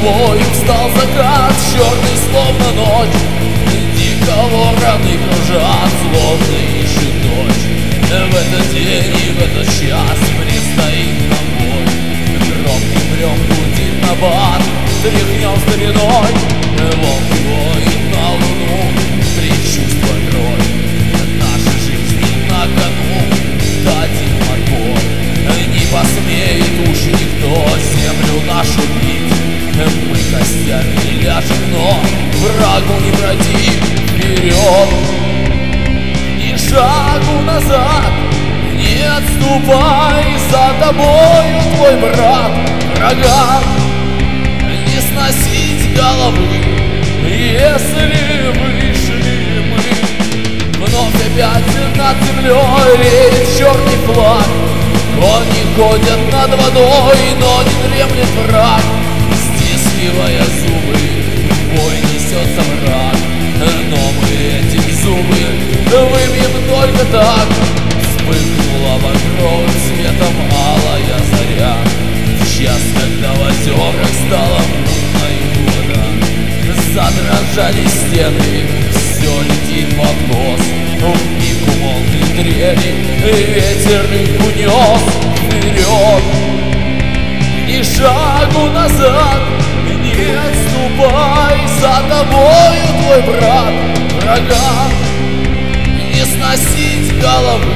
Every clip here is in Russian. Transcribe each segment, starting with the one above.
тобой встал закат, черный словно ночь. Дико вороны кружат, словно ищут дочь. В этот день и в этот час предстоит нам бой. Громким рём гудит набат, тряхнем стариной. Волк воет на луну, предчувствуя кровь. Наши жизни на кону, дадим отбой. Не посмеет уж никто землю нашу бить. Мы костями ляжем, но врагу не пройти. Вперед, ни шагу назад, не отступай, за тобою твой брат. Врагам не сносить головы, если вышли мы. Вновь опять над землей реет черный флаг. Кони ходят над водой, но не дремлет враг. Стискивая зубы, в бой несется враг. Но мы эти зубы выбьем только так. Вспыхнула багровым светом алая заря. В час, когда в озерах стала мутной вода, задрожали стены, все летит под нос. Вмиг умолкли трели, ветер их унес. Вперед, ни шагу назад, не отступай, за тобою твой брат. Врагам не сносить головы,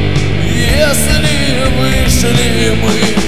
если вышли мы.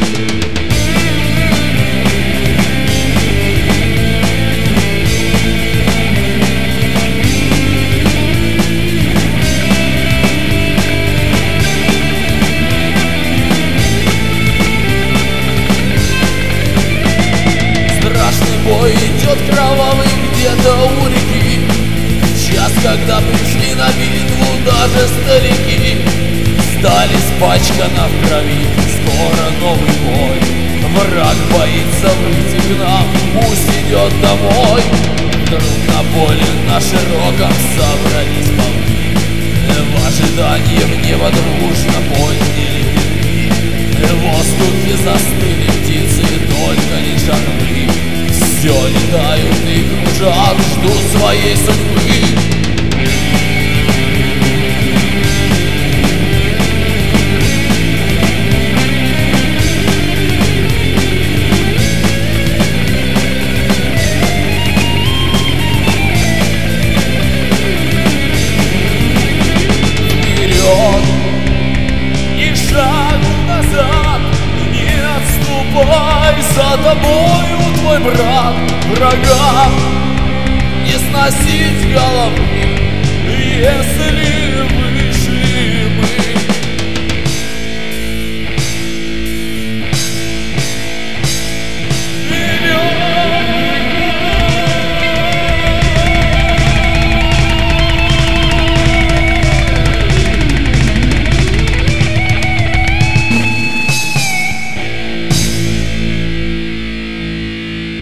Бой идет кровавый где-то у реки. Час, когда пришли на битву даже старики. Стали испачкана в крови, скоро новый бой. Враг боится выйти к нам, пусть идет домой. Вдруг на поле на широком собрались полки. В ожидании в небо дружно подняли вверхи. В воздухе застыли птицы, только лишь орлы. Все летают и кружат, ждут своей судьбы. Вперед, ни шагу назад, не отступай, за тобою твой брат. Врагам не сносить головы, если вы